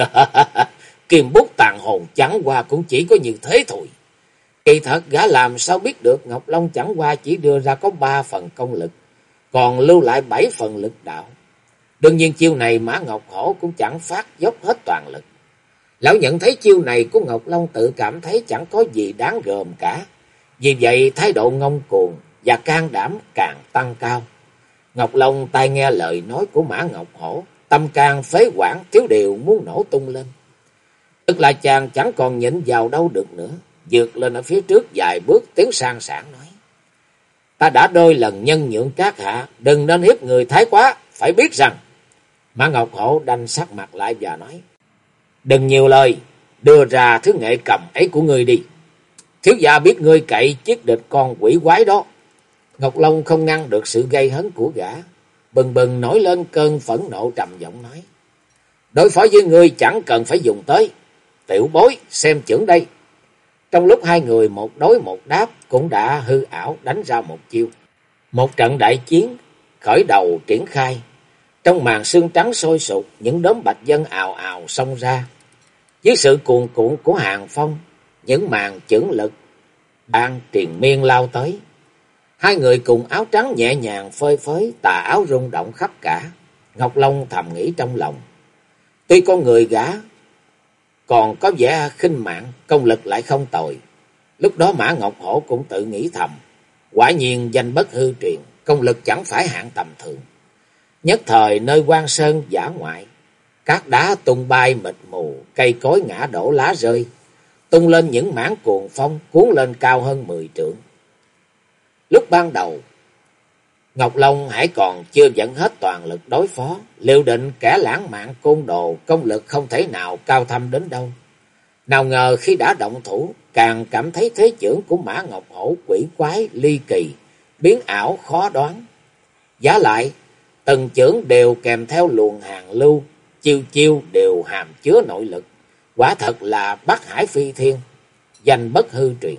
kim bút tàn hồn chẳng qua cũng chỉ có như thế thôi. Kỳ thật gã làm sao biết được Ngọc Long chẳng qua chỉ đưa ra có 3 phần công lực, còn lưu lại 7 phần lực đạo. Đương nhiên chiêu này Mã Ngọc Hổ cũng chẳng phát dốc hết toàn lực. Lão nhận thấy chiêu này của Ngọc Long tự cảm thấy chẳng có gì đáng gờm cả, vì vậy thái độ ngông cuồng và can đảm càng tăng cao. Ngọc Long tai nghe lời nói của Mã Ngọc Hổ, tâm can phế quản thiếu điều muốn nổ tung lên. Tức là chàng chẳng còn nhịn vào đâu được nữa, vượt lên ở phía trước vài bước, tiếng sang sảng nói, Ta đã đôi lần nhân nhượng các hạ, đừng nên hiếp người thái quá, phải biết rằng. Mã Ngọc Hổ đanh sắc mặt lại và nói, đừng nhiều lời, đưa ra thứ nghệ cầm ấy của ngươi đi. Thiếu gia biết ngươi cậy chiếc địch con quỷ quái đó. Ngọc Long không ngăn được sự gây hấn của gã, bừng bừng nổi lên cơn phẫn nộ, trầm giọng nói, đối phó với ngươi chẳng cần phải dùng tới. Tiểu bối xem chưởng đây. Trong lúc hai người một đối một đáp, cũng đã hư ảo đánh ra một chiêu. Một trận đại chiến khởi đầu triển khai. Trong màn sương trắng sôi sục, những đốm bạch vân ào ào xông ra. Dưới sự cuồn cuộn của hàng phong, những màn chưởng lực đang triền miên lao tới. Hai người cùng áo trắng nhẹ nhàng phơi phới, tà áo rung động khắp cả. Ngọc Long thầm nghĩ trong lòng, tuy con người gã còn có vẻ khinh mạng, công lực lại không tồi. Lúc đó Mã Ngọc Hổ cũng tự nghĩ thầm, quả nhiên danh bất hư truyền, công lực chẳng phải hạng tầm thường. Nhất thời nơi Quan Sơn dã ngoại, cát đá tung bay mịt mù, cây cối ngã đổ lá rơi, tung lên những mảng cuồng phong cuốn lên cao hơn 10 trượng. Lúc ban đầu, Ngọc Long hãy còn chưa dẫn hết toàn lực đối phó, liệu định kẻ lãng mạn côn đồ công lực không thể nào cao thâm đến đâu. Nào ngờ khi đã động thủ, càng cảm thấy thế chưởng của Mã Ngọc Hổ quỷ quái ly kỳ, biến ảo khó đoán. Giá lại, từng chưởng đều kèm theo luồng hàn lưu, chiêu chiêu đều hàm chứa nội lực. Quả thật là Bắc Hải phi thiên, danh bất hư truyền.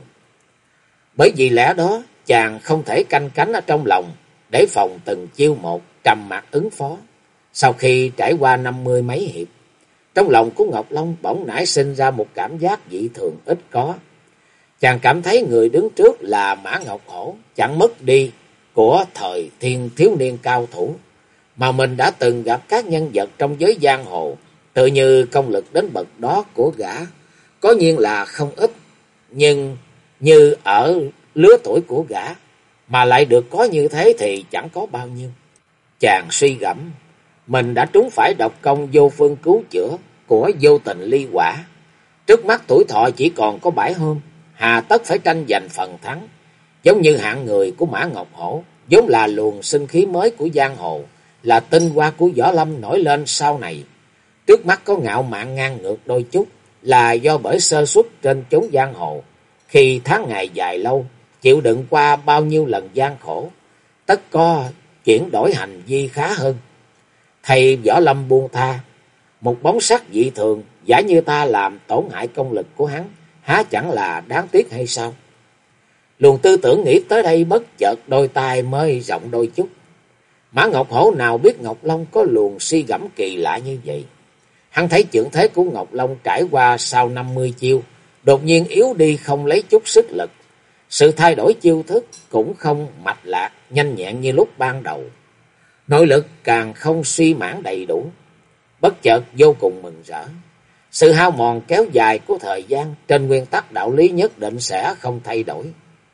Bởi vì lẽ đó, chàng không thể canh cánh ở trong lòng, để phòng từng chiêu một, trầm mặc ứng phó. Sau khi trải qua 50 mấy hiệp, trong lòng của Ngọc Long bỗng nảy sinh ra một cảm giác dị thường ít có. Chàng cảm thấy người đứng trước là Mã Ngọc Hổ, chẳng mất đi của thời thiên thiếu niên cao thủ, mà mình đã từng gặp các nhân vật trong giới giang hồ. Tự như công lực đến bậc đó của gã có nhiên là không ít, nhưng như ở lứa tuổi của gã mà lại được có như thế thì chẳng có bao nhiêu. Chàng suy gẫm, mình đã trúng phải độc công vô phương cứu chữa của vô tình ly quả. Trước mắt tuổi thọ chỉ còn có 7 hôm, hà tất phải tranh giành phần thắng. Giống như hạng người của Mã Ngọc Hổ, vốn là luồng sinh khí mới của giang hồ, là tinh hoa của võ lâm nổi lên sau này. Trước mắt có ngạo mạn ngang ngược đôi chút, là do bởi sơ suất trên chốn giang hồ. Khi tháng ngày dài lâu, chịu đựng qua bao nhiêu lần gian khổ, tất có chuyển đổi hành vi khá hơn. Thầy võ lâm buông tha, một bóng sắc dị thường, giả như ta làm tổn hại công lực của hắn, há chẳng là đáng tiếc hay sao? Luồng tư tưởng nghĩ tới đây bất chợt đôi tai mới rộng đôi chút. Mã Ngọc Hổ nào biết Ngọc Long có luồng suy gẫm kỳ lạ như vậy. Hắn thấy chưởng thế của Ngọc Long trải qua sau 50 chiêu, đột nhiên yếu đi không lấy chút sức lực. Sự thay đổi chiêu thức cũng không mạch lạc, nhanh nhẹn như lúc ban đầu. Nội lực càng không suy mãn đầy đủ. Bất chợt vô cùng mừng rỡ. Sự hao mòn kéo dài của thời gian trên nguyên tắc đạo lý nhất định sẽ không thay đổi.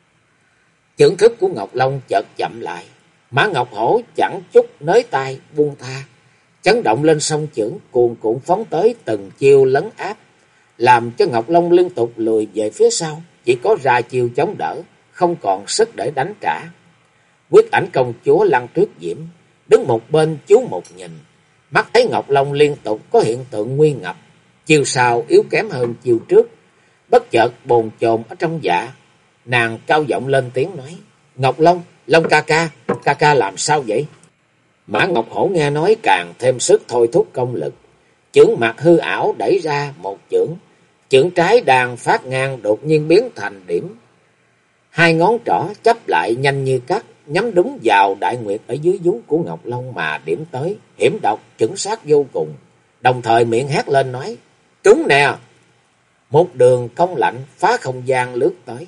Chưởng thức của Ngọc Long chợt chậm lại. Mã Ngọc Hổ chẳng chút nới tay buông tha, chấn động lên song chưởng cuồn cuộn phóng tới, từng chiêu lấn áp, làm cho Ngọc Long liên tục lùi về phía sau, chỉ có ra chiêu chống đỡ, không còn sức để đánh trả. Quyết Ảnh công chúa Lăng Tuyết Diễm đứng một bên chú một nhìn, mắt thấy Ngọc Long liên tục có hiện tượng nguy ngập, chiêu sau yếu kém hơn chiêu trước, bất chợt bồn chồn ở trong dạ, nàng cao giọng lên tiếng nói: "Ngọc Long, Long ca ca làm sao vậy?" Mã Ngọc Hổ nghe nói càng thêm sức thôi thúc công lực, chưởng mặt hư ảo đẩy ra một chưởng, chưởng trái đang phát ngang đột nhiên biến thành điểm. Hai ngón trỏ chắp lại nhanh như cắt, nhắm đúng vào đại nguyệt ở dưới vú của Ngọc Long mà điểm tới, hiểm độc chuẩn xác vô cùng. Đồng thời miệng hét lên nói: "Trúng nè!" Một đường cong lạnh phá không gian lướt tới.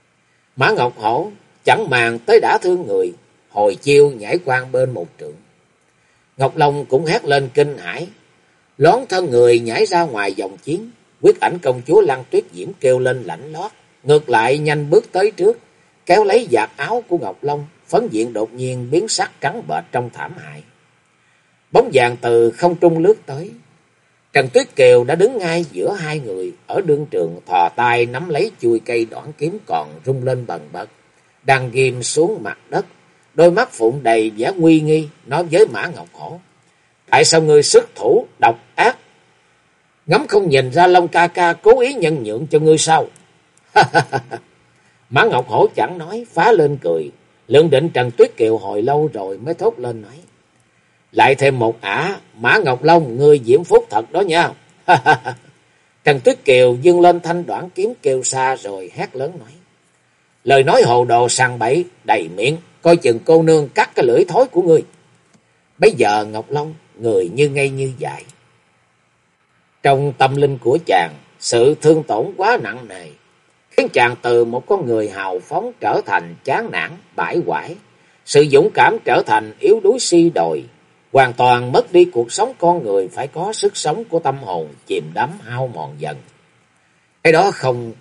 Mã Ngọc Hổ chẳng màng tới đã thương người, hồi chiêu nhảy qua bên một trượng. Ngọc Long cũng hét lên kinh hãi, lón thân người nhảy ra ngoài vòng chiến. Quyết Ảnh công chúa Lăng Tuyết Diễm kêu lên lạnh lót, ngược lại nhanh bước tới trước, kéo lấy vạt áo của Ngọc Long, phấn diện đột nhiên biến sắc trắng bệch trong thảm hại. Bóng vàng từ không trung lướt tới. Trần Tuyết Kiều đã đứng ngay giữa hai người, ở đương trường thò tay nắm lấy chuôi cây đoạn kiếm còn rung lên bần bật, đang ghim xuống mặt đất, đôi mắt phụng đầy vẻ nguy nghi, nói với Mã Ngọc Hổ: tại sao ngươi xuất thủ độc ác? Ngắm không nhìn ra Long ca ca cố ý nhân nhượng cho ngươi sao? Mã Ngọc Hổ chẳng nói, phá lên cười. Lượng định Trần Tuyết Kiều hồi lâu rồi mới thốt lên nói: lại thêm một ả, Mã Ngọc Long, ngươi diễm phúc thật đó nha. Trần Tuyết Kiều giương lên thanh đoạn kiếm kêu xa rồi hét lớn nói: lời nói hồ đồ sằng bậy đầy miệng, coi chừng cô nương cắt cái lưỡi thối của ngươi. Bấy giờ Ngọc Long người như ngây như dại. Trong tâm linh của chàng, sự thương tổn quá nặng nề, khiến chàng từ một con người hào phóng trở thành chán nản bãi quải, sự dũng cảm trở thành yếu đuối si đồi, hoàn toàn mất đi cuộc sống con người phải có sức sống của tâm hồn chìm đắm hao mòn dần. Cái đó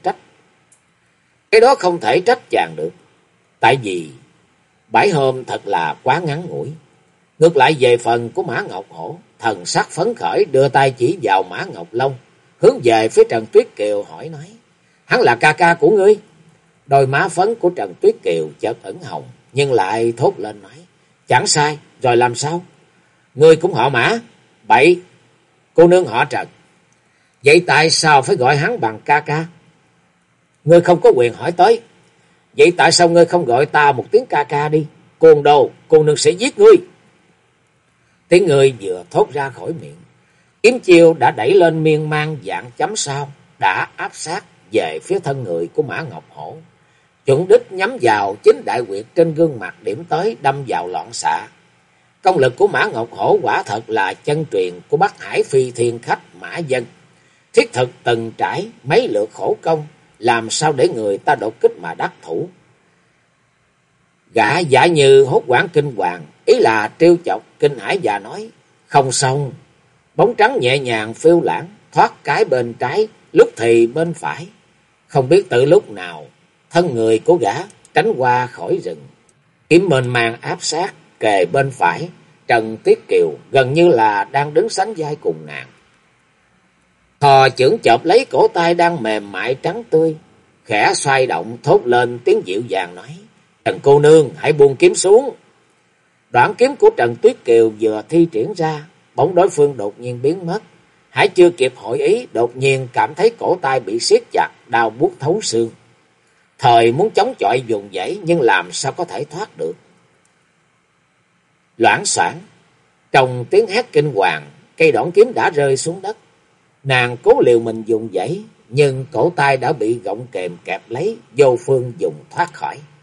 không thể trách chàng được, tại vì 7 hôm thật là quá ngắn ngủi. Ngược lại về phần của Mã Ngọc Hổ, thần sắc phấn khởi đưa tay chỉ vào Mã Ngọc Long, hướng về phía Trần Tuyết Kiều hỏi nói: hắn là ca ca của ngươi? Đôi má phấn của Trần Tuyết Kiều chợt ửng hồng, nhưng lại thốt lên nói: chẳng sai, rồi làm sao? Ngươi cũng họ Mã? Bậy, cô nương họ Trần. Vậy tại sao phải gọi hắn bằng ca ca? Ngươi không có quyền hỏi tới. Vậy tại sao ngươi không gọi ta một tiếng ca ca đi? Côn đồ, cô nương sẽ giết ngươi. Tiếng người vừa thốt ra khỏi miệng, kiếm chiêu đã đẩy lên miên man dạng chấm sao, đã áp sát về phía thân người của Mã Ngọc Hổ, chuẩn đích nhắm vào chính đại huyệt trên gương mặt điểm tới, đâm vào loạn xạ. Công lực của Mã Ngọc Hổ quả thật là chân truyền của Bắc Hải phi thiên khách Mã Dân, thiết thực từng trải mấy lượt khổ công, làm sao để người ta đột kích mà đắc thủ. Gã giả như hốt quảng kinh hoàng, ý là trêu chọc kinh hãi và nói: không xong. Bóng trắng nhẹ nhàng phiêu lãng, thoát cái bên trái, lúc thì bên phải. Không biết từ lúc nào, thân người của gã tránh qua khỏi rừng, kiếm mênh mang áp sát kề bên phải. Trần Tuyết Kiều gần như là đang đứng sánh vai cùng nàng. Thò chưởng chộp lấy cổ tay đang mềm mại trắng tươi, khẽ xoay động thốt lên tiếng dịu dàng nói: Trần cô nương hãy buông kiếm xuống. Đoạn kiếm của Trần Tuyết Kiều vừa thi triển ra, bóng đối phương đột nhiên biến mất. Hãy chưa kịp hội ý, đột nhiên cảm thấy cổ tay bị siết chặt, đau buốt thấu xương. Thời muốn chống chọi vùng vẫy, nhưng làm sao có thể thoát được. Loảng xoảng, trong tiếng hét kinh hoàng, cây đỏng kiếm đã rơi xuống đất. Nàng cố liều mình vùng vẫy, nhưng cổ tay đã bị gọng kềm kẹp lấy, vô phương dùng thoát khỏi.